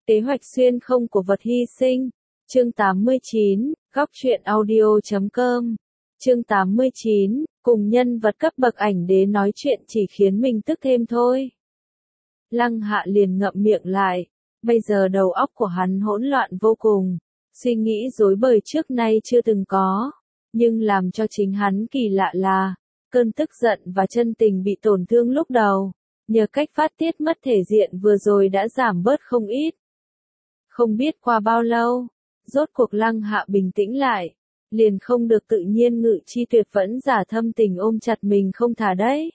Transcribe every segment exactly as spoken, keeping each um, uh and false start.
Kế hoạch xuyên không của vật hy sinh. Chương tám mươi chín, góc truyện audio chấm com. Chương tám mươi chín, cùng nhân vật cấp bậc ảnh đế nói chuyện chỉ khiến mình tức thêm thôi. Lăng Hạ liền ngậm miệng lại, bây giờ đầu óc của hắn hỗn loạn vô cùng, suy nghĩ rối bời trước nay chưa từng có, nhưng làm cho chính hắn kỳ lạ là, cơn tức giận và chân tình bị tổn thương lúc đầu, nhờ cách phát tiết mất thể diện vừa rồi đã giảm bớt không ít. Không biết qua bao lâu, rốt cuộc Lăng Hạ bình tĩnh lại, liền không được tự nhiên Ngự Chi Tuyệt vẫn giả thâm tình ôm chặt mình không thả đấy.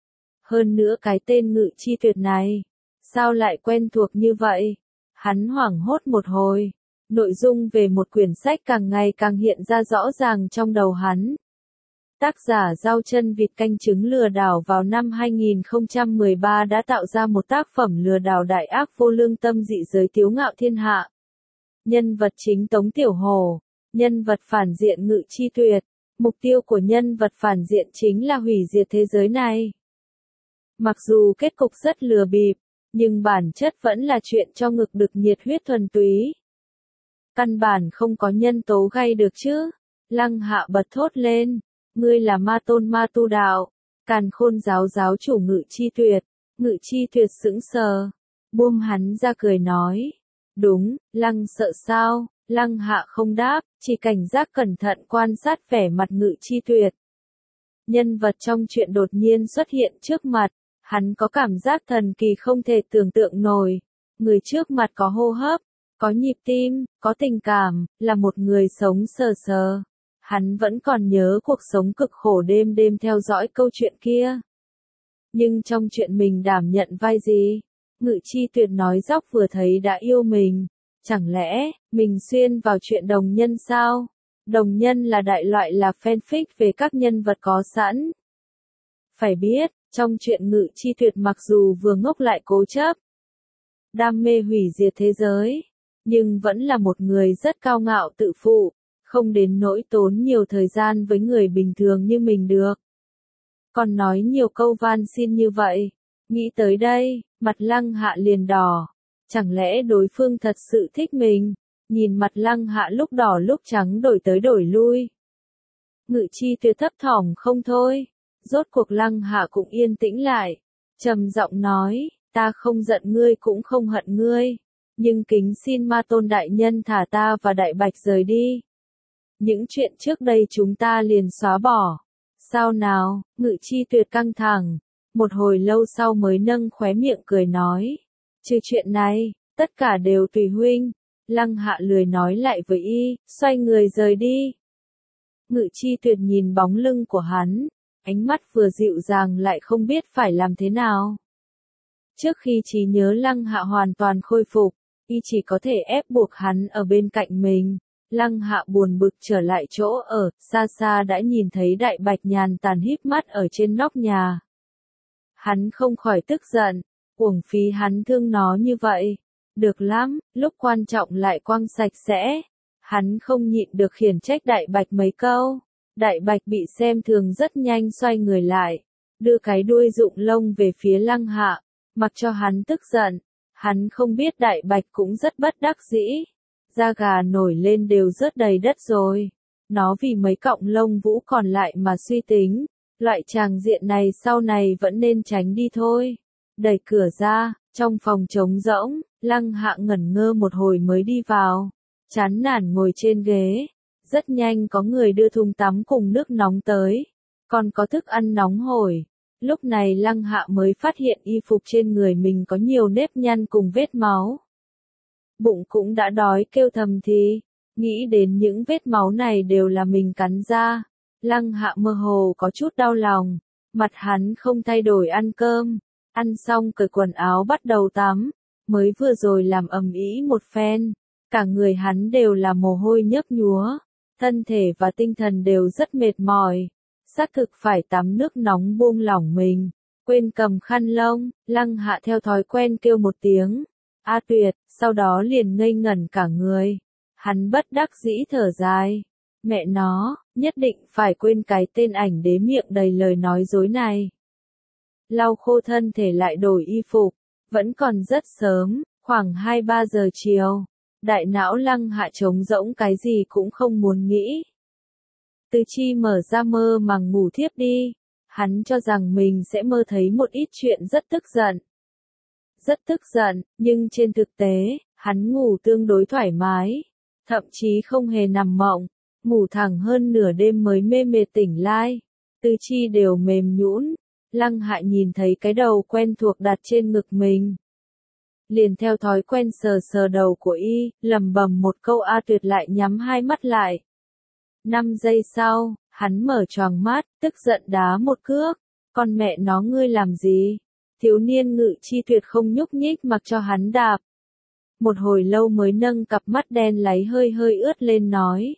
Hơn nữa cái tên Ngự Chi Tuyệt này, sao lại quen thuộc như vậy? Hắn hoảng hốt một hồi, nội dung về một quyển sách càng ngày càng hiện ra rõ ràng trong đầu hắn. Tác giả Rau Chân Vịt Canh Trứng lừa đảo vào năm hai nghìn không trăm mười ba đã tạo ra một tác phẩm lừa đảo đại ác vô lương tâm dị giới tiếu ngạo thiên hạ. Nhân vật chính Tống Tiểu Hồ, nhân vật phản diện Ngự Chi Tuyệt, mục tiêu của nhân vật phản diện chính là hủy diệt thế giới này. Mặc dù kết cục rất lừa bịp, nhưng bản chất vẫn là chuyện cho ngực đực nhiệt huyết thuần túy. Căn bản không có nhân tố gây được chứ. Lăng Hạ bật thốt lên, ngươi là Ma Tôn Ma Tu Đạo, Càn Khôn giáo giáo chủ Ngự Chi Tuyệt. Ngự Chi Tuyệt sững sờ, buông hắn ra cười nói, đúng, Lăng sợ sao? Lăng Hạ không đáp, chỉ cảnh giác cẩn thận quan sát vẻ mặt Ngự Chi Tuyệt. Nhân vật trong chuyện đột nhiên xuất hiện trước mặt, hắn có cảm giác thần kỳ không thể tưởng tượng nổi. Người trước mặt có hô hấp, có nhịp tim, có tình cảm, là một người sống sờ sờ. Hắn vẫn còn nhớ cuộc sống cực khổ đêm đêm theo dõi câu chuyện kia. Nhưng trong chuyện mình đảm nhận vai gì? Ngự Chi Tuyệt nói dóc vừa thấy đã yêu mình. Chẳng lẽ, mình xuyên vào chuyện đồng nhân sao? Đồng nhân là đại loại là fanfic về các nhân vật có sẵn. Phải biết, trong chuyện Ngự Chi Tuyệt mặc dù vừa ngốc lại cố chấp, đam mê hủy diệt thế giới, nhưng vẫn là một người rất cao ngạo tự phụ, không đến nỗi tốn nhiều thời gian với người bình thường như mình được. Còn nói nhiều câu van xin như vậy, nghĩ tới đây, mặt Lăng Hạ liền đỏ. Chẳng lẽ đối phương thật sự thích mình? Nhìn mặt Lăng Hạ lúc đỏ lúc trắng đổi tới đổi lui. Ngự Chi Tuyệt thấp thỏm không thôi. Rốt cuộc Lăng Hạ cũng yên tĩnh lại. Trầm giọng nói, ta không giận ngươi cũng không hận ngươi. Nhưng kính xin Ma Tôn đại nhân thả ta và Đại Bạch rời đi. Những chuyện trước đây chúng ta liền xóa bỏ. Sao nào? Ngự Chi Tuyệt căng thẳng. Một hồi lâu sau mới nâng khóe miệng cười nói. Trừ chuyện này, tất cả đều tùy huynh. Lăng Hạ lười nói lại với y, xoay người rời đi. Ngự Chi Tuyệt nhìn bóng lưng của hắn, ánh mắt vừa dịu dàng lại không biết phải làm thế nào. Trước khi trí nhớ Lăng Hạ hoàn toàn khôi phục, y chỉ có thể ép buộc hắn ở bên cạnh mình. Lăng Hạ buồn bực trở lại chỗ ở, xa xa đã nhìn thấy Đại Bạch nhàn tàn híp mắt ở trên nóc nhà. Hắn không khỏi tức giận. Uổng phí hắn thương nó như vậy. Được lắm, lúc quan trọng lại quăng sạch sẽ. Hắn không nhịn được khiển trách Đại Bạch mấy câu. Đại Bạch bị xem thường rất nhanh xoay người lại. Đưa cái đuôi rụng lông về phía Lăng Hạ. Mặc cho hắn tức giận. Hắn không biết Đại Bạch cũng rất bất đắc dĩ. Da gà nổi lên đều rớt đầy đất rồi. Nó vì mấy cọng lông vũ còn lại mà suy tính. Loại tràng diện này sau này vẫn nên tránh đi thôi. Đẩy cửa ra, trong phòng trống rỗng, Lăng Hạ ngẩn ngơ một hồi mới đi vào. Chán nản ngồi trên ghế. Rất nhanh có người đưa thùng tắm cùng nước nóng tới. Còn có thức ăn nóng hổi. Lúc này Lăng Hạ mới phát hiện y phục trên người mình có nhiều nếp nhăn cùng vết máu. Bụng cũng đã đói kêu thầm thì. Nghĩ đến những vết máu này đều là mình cắn ra. Lăng Hạ mơ hồ có chút đau lòng. Mặt hắn không thay đổi ăn cơm. Ăn xong cởi quần áo bắt đầu tắm, mới vừa rồi làm ầm ĩ một phen, cả người hắn đều là mồ hôi nhấp nhúa, thân thể và tinh thần đều rất mệt mỏi, xác thực phải tắm nước nóng buông lỏng mình, quên cầm khăn lông, Lăng Hạ theo thói quen kêu một tiếng, A Tuyệt, sau đó liền ngây ngẩn cả người, hắn bất đắc dĩ thở dài, mẹ nó, nhất định phải quên cái tên ảnh đế miệng đầy lời nói dối này. Lau khô thân thể lại đổi y phục, vẫn còn rất sớm, Khoảng hai ba giờ chiều, đại não Lăng Hạ trống rỗng cái gì cũng không muốn nghĩ. Từ Chi mở ra mơ màng ngủ thiếp đi, hắn cho rằng mình sẽ mơ thấy một ít chuyện rất tức giận. Rất tức giận, nhưng trên thực tế, hắn ngủ tương đối thoải mái, thậm chí không hề nằm mộng, ngủ thẳng hơn nửa đêm mới mê mệt tỉnh lại. Tư chi đều mềm nhũn, Lăng Hạ nhìn thấy cái đầu quen thuộc đặt trên ngực mình. Liền theo thói quen sờ sờ đầu của y, lẩm bẩm một câu A Tuyệt lại nhắm hai mắt lại. Năm giây sau, hắn mở choàng mắt, tức giận đá một cước. Con mẹ nó ngươi làm gì? Thiếu niên Ngự Chi Tuyệt không nhúc nhích mặc cho hắn đạp. Một hồi lâu mới nâng cặp mắt đen láy hơi hơi ướt lên nói.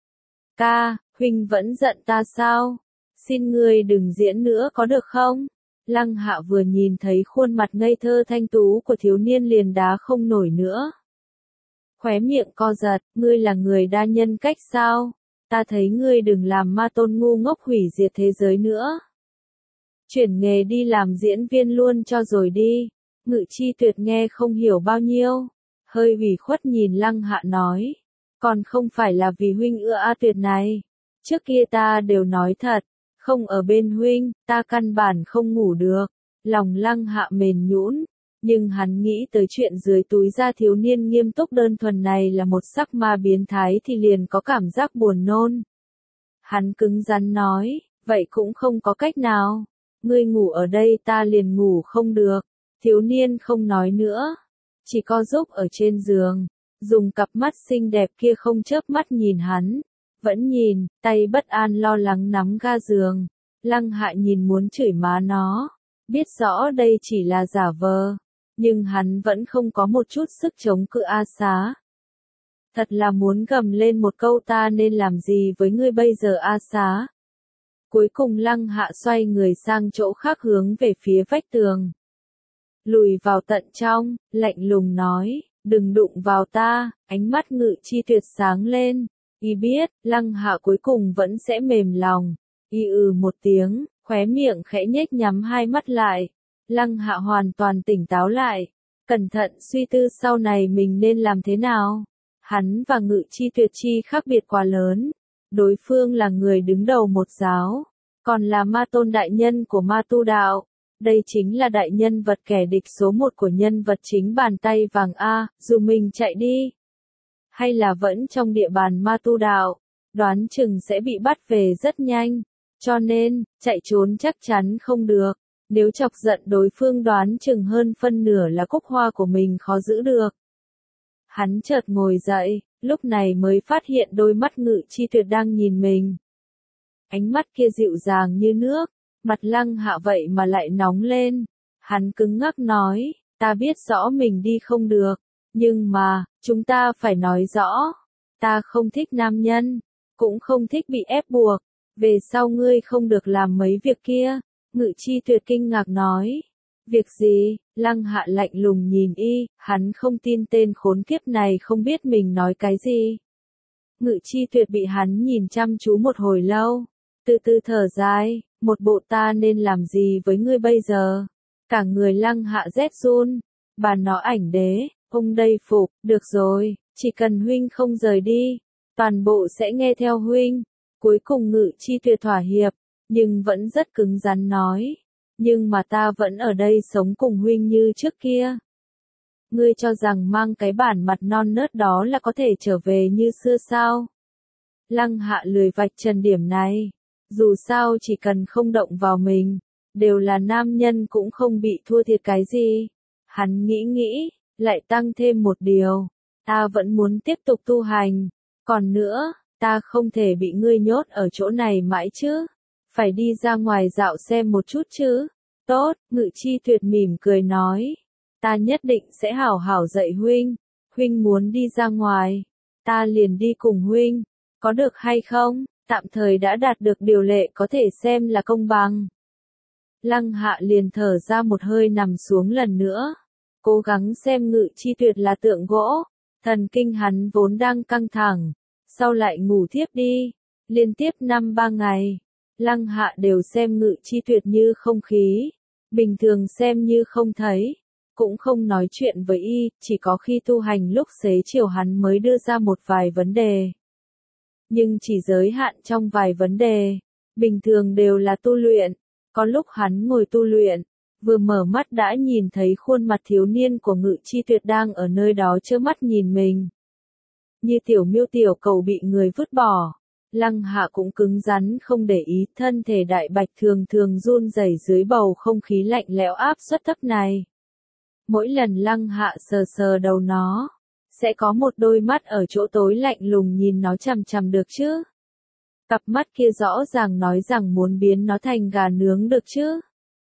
Ca, huynh vẫn giận ta sao? Xin ngươi đừng diễn nữa có được không? Lăng Hạ vừa nhìn thấy khuôn mặt ngây thơ thanh tú của thiếu niên liền đá không nổi nữa. Khóe miệng co giật, ngươi là người đa nhân cách sao? Ta thấy ngươi đừng làm ma tôn ngu ngốc hủy diệt thế giới nữa. Chuyển nghề đi làm diễn viên luôn cho rồi đi. Ngự Chi Tuyệt nghe không hiểu bao nhiêu, hơi ủy khuất nhìn Lăng Hạ nói. Còn không phải là vì huynh ưa A Tuyệt này. Trước kia ta đều nói thật, không ở bên huynh, ta căn bản không ngủ được. Lòng Lăng Hạ mềm nhũn, nhưng hắn nghĩ tới chuyện dưới túi da thiếu niên nghiêm túc đơn thuần này là một sắc ma biến thái thì liền có cảm giác buồn nôn. Hắn cứng rắn nói, vậy cũng không có cách nào. Ngươi ngủ ở đây ta liền ngủ không được. Thiếu niên không nói nữa, chỉ co giúp ở trên giường, dùng cặp mắt xinh đẹp kia không chớp mắt nhìn hắn. Vẫn nhìn, tay bất an lo lắng nắm ga giường. Lăng Hạ nhìn muốn chửi má nó, biết rõ đây chỉ là giả vờ, nhưng hắn vẫn không có một chút sức chống cự A Xá. Thật là muốn gầm lên một câu ta nên làm gì với ngươi bây giờ A Xá. Cuối cùng Lăng Hạ xoay người sang chỗ khác hướng về phía vách tường. Lùi vào tận trong, lạnh lùng nói, đừng đụng vào ta, ánh mắt Ngự Chi Tuyệt sáng lên. Y biết, Lăng Hạ cuối cùng vẫn sẽ mềm lòng. Y ừ một tiếng, khóe miệng khẽ nhếch nhắm hai mắt lại. Lăng Hạ hoàn toàn tỉnh táo lại, cẩn thận suy tư sau này mình nên làm thế nào. Hắn và Ngự Chi Tuyệt chi khác biệt quá lớn. Đối phương là người đứng đầu một giáo, còn là ma tôn đại nhân của ma tu đạo. Đây chính là đại nhân vật kẻ địch số một của nhân vật chính bàn tay vàng A, dù mình chạy đi, hay là vẫn trong địa bàn ma tu đạo, đoán chừng sẽ bị bắt về rất nhanh, cho nên, chạy trốn chắc chắn không được. Nếu chọc giận đối phương đoán chừng hơn phân nửa là cúc hoa của mình khó giữ được. Hắn chợt ngồi dậy, lúc này mới phát hiện đôi mắt Ngự Chi Tuyệt đang nhìn mình. Ánh mắt kia dịu dàng như nước, mặt Lăng Hạ vậy mà lại nóng lên. Hắn cứng ngắc nói, ta biết rõ mình đi không được, nhưng mà, chúng ta phải nói rõ. Ta không thích nam nhân, cũng không thích bị ép buộc, về sau ngươi không được làm mấy việc kia. Ngự Chi Tuyệt kinh ngạc nói. Việc gì? Lăng Hạ lạnh lùng nhìn y, hắn không tin tên khốn kiếp này không biết mình nói cái gì. Ngự Chi Tuyệt bị hắn nhìn chăm chú một hồi lâu, từ từ thở dài, một bộ ta nên làm gì với ngươi bây giờ. Cả người Lăng Hạ rét run, bà nó ảnh đế, ông đây phục, được rồi, chỉ cần huynh không rời đi, toàn bộ sẽ nghe theo huynh. Cuối cùng Ngự Chi Tuyệt thỏa hiệp, nhưng vẫn rất cứng rắn nói. Nhưng mà ta vẫn ở đây sống cùng huynh như trước kia. Ngươi cho rằng mang cái bản mặt non nớt đó là có thể trở về như xưa sao? Lăng Hạ lười vạch trần điểm này. Dù sao chỉ cần không động vào mình, đều là nam nhân cũng không bị thua thiệt cái gì. Hắn nghĩ nghĩ, lại tăng thêm một điều. Ta vẫn muốn tiếp tục tu hành. Còn nữa, ta không thể bị ngươi nhốt ở chỗ này mãi chứ. Phải đi ra ngoài dạo xem một chút chứ. Tốt, Ngự Chi Tuyệt mỉm cười nói. Ta nhất định sẽ hảo hảo dạy huynh. Huynh muốn đi ra ngoài, ta liền đi cùng huynh. Có được hay không? Tạm thời đã đạt được điều lệ có thể xem là công bằng. Lăng Hạ liền thở ra một hơi nằm xuống lần nữa. Cố gắng xem Ngự Chi Tuyệt là tượng gỗ. Thần kinh hắn vốn đang căng thẳng. Sau lại ngủ thiếp đi. Liên tiếp năm ba ngày. Lăng Hạ đều xem Ngự Chi Tuyệt như không khí. Bình thường xem như không thấy. cũng không nói chuyện với y, chỉ có khi tu hành lúc xế chiều hắn mới đưa ra một vài vấn đề. Nhưng chỉ giới hạn trong vài vấn đề, bình thường đều là tu luyện, có lúc hắn ngồi tu luyện, vừa mở mắt đã nhìn thấy khuôn mặt thiếu niên của Ngự Chi Tuyệt đang ở nơi đó trơ mắt nhìn mình. Như tiểu miêu tiểu cầu bị người vứt bỏ, Lăng Hạ cũng cứng rắn không để ý, thân thể đại bạch thường thường run rẩy dưới bầu không khí lạnh lẽo áp suất thấp này. Mỗi lần Lăng Hạ sờ sờ đầu nó, sẽ có một đôi mắt ở chỗ tối lạnh lùng nhìn nó chằm chằm được chứ. Cặp mắt kia rõ ràng nói rằng muốn biến nó thành gà nướng được chứ.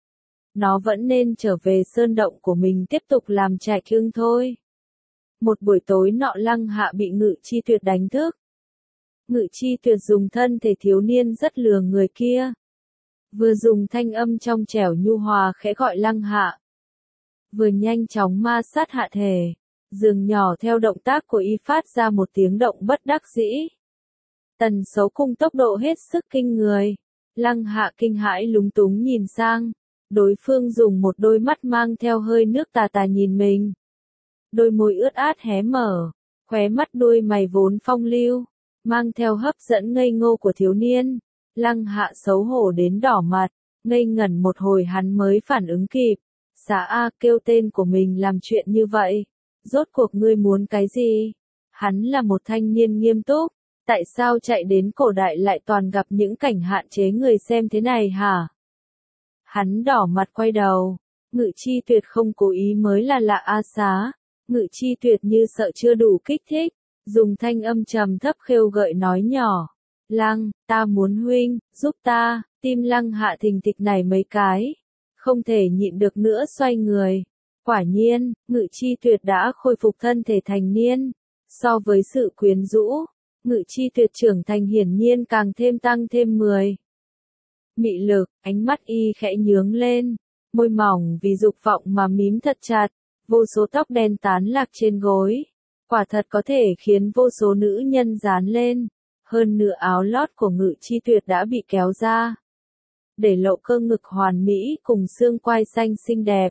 Nó vẫn nên trở về sơn động của mình tiếp tục làm trạch hương thôi. Một buổi tối nọ Lăng Hạ bị Ngự Chi Tuyệt đánh thức. Ngự Chi Tuyệt dùng thân thể thiếu niên rất lừa người kia. Vừa dùng thanh âm trong trẻo nhu hòa khẽ gọi Lăng Hạ. Vừa nhanh chóng ma sát hạ thể. Giường nhỏ theo động tác của y phát ra một tiếng động bất đắc dĩ. Tần số cùng tốc độ hết sức kinh người. Lăng Hạ kinh hãi lúng túng nhìn sang. Đối phương dùng một đôi mắt mang theo hơi nước tà tà nhìn mình. Đôi môi ướt át hé mở, khóe mắt đuôi mày vốn phong lưu, mang theo hấp dẫn ngây ngô của thiếu niên. Lăng Hạ xấu hổ đến đỏ mặt, ngây ngẩn một hồi hắn mới phản ứng kịp. Xá A kêu tên của mình làm chuyện như vậy. Rốt cuộc ngươi muốn cái gì? Hắn là một thanh niên nghiêm túc, tại sao chạy đến cổ đại lại toàn gặp những cảnh hạn chế người xem thế này hả? Hắn đỏ mặt quay đầu, Ngự Chi Tuyệt không cố ý mới là lạ a xá. Ngự Chi Tuyệt như sợ chưa đủ kích thích, dùng thanh âm trầm thấp khêu gợi nói nhỏ. Lăng, ta muốn huynh, giúp ta, tim Lăng Hạ thình thịch này mấy cái. Không thể nhịn được nữa xoay người. Quả nhiên, Ngự Chi Tuyệt đã khôi phục thân thể thành niên. So với sự quyến rũ, Ngự Chi Tuyệt trưởng thành hiển nhiên càng thêm tăng thêm mười. Mị lực, ánh mắt y khẽ nhướng lên, môi mỏng vì dục vọng mà mím thật chặt, vô số tóc đen tán lạc trên gối. Quả thật có thể khiến vô số nữ nhân dán lên, hơn nửa áo lót của Ngự Chi Tuyệt đã bị kéo ra. Để lộ cơ ngực hoàn mỹ cùng xương quai xanh xinh đẹp.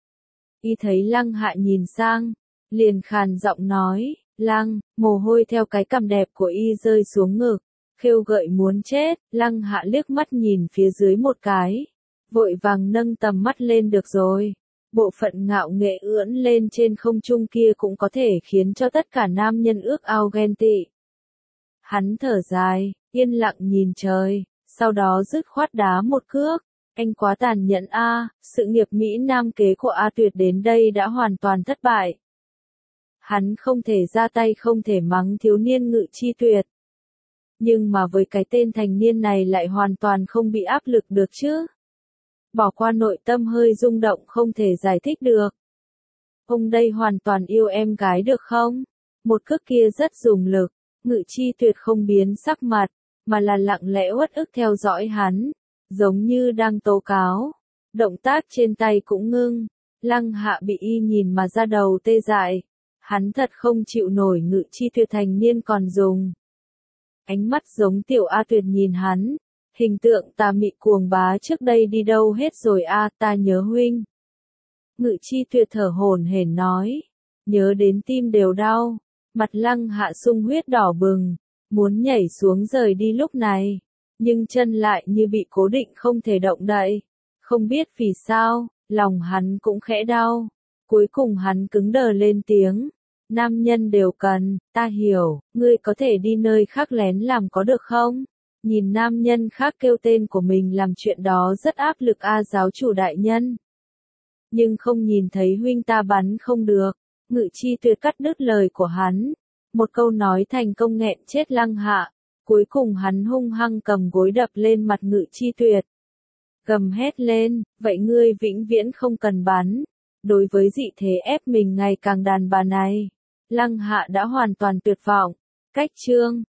Y thấy Lăng Hạ nhìn sang, liền khàn giọng nói, Lăng, mồ hôi theo cái cằm đẹp của y rơi xuống ngực, khêu gợi muốn chết. Lăng Hạ liếc mắt nhìn phía dưới một cái, vội vàng nâng tầm mắt lên được rồi. Bộ phận ngạo nghệ ưỡn lên trên không trung kia cũng có thể khiến cho tất cả nam nhân ước ao ghen tị. Hắn thở dài, yên lặng nhìn trời, sau đó dứt khoát đá một cước. Anh quá tàn nhẫn a, sự nghiệp Mỹ Nam kế của A Tuyệt đến đây đã hoàn toàn thất bại. Hắn không thể ra tay không thể mắng thiếu niên Ngự Chi Tuyệt. Nhưng mà với cái tên thành niên này lại hoàn toàn không bị áp lực được chứ. Bỏ qua nội tâm hơi rung động không thể giải thích được. Ông đây hoàn toàn yêu em gái được không? Một cước kia rất dùng lực, Ngự Chi Tuyệt không biến sắc mặt, mà là lặng lẽ uất ức theo dõi hắn, giống như đang tố cáo. Động tác trên tay cũng ngưng, Lăng Hạ bị y nhìn mà ra đầu tê dại. Hắn thật không chịu nổi Ngự Chi Tuyệt thành niên còn dùng. Ánh mắt giống tiểu A Tuyệt nhìn hắn. Hình tượng tà mị cuồng bá trước đây đi đâu hết rồi a, ta nhớ huynh. Ngự Chi Tuyệt thở hổn hển nói. Nhớ đến tim đều đau. Mặt Lăng Hạ sung huyết đỏ bừng. Muốn nhảy xuống rời đi lúc này. Nhưng chân lại như bị cố định không thể động đậy. Không biết vì sao, lòng hắn cũng khẽ đau. Cuối cùng hắn cứng đờ lên tiếng. Nam nhân đều cần, ta hiểu, ngươi có thể đi nơi khác lén làm có được không? Nhìn nam nhân khác kêu tên của mình làm chuyện đó rất áp lực a giáo chủ đại nhân. Nhưng không nhìn thấy huynh ta bắn không được. Ngự Chi Tuyệt cắt đứt lời của hắn. Một câu nói thành công nghẹn chết Lăng Hạ. Cuối cùng hắn hung hăng cầm gối đập lên mặt Ngự Chi Tuyệt. Gầm hét lên, vậy ngươi vĩnh viễn không cần bắn. Đối với dị thế ép mình ngày càng đàn bà này, Lăng Hạ đã hoàn toàn tuyệt vọng. Cách chương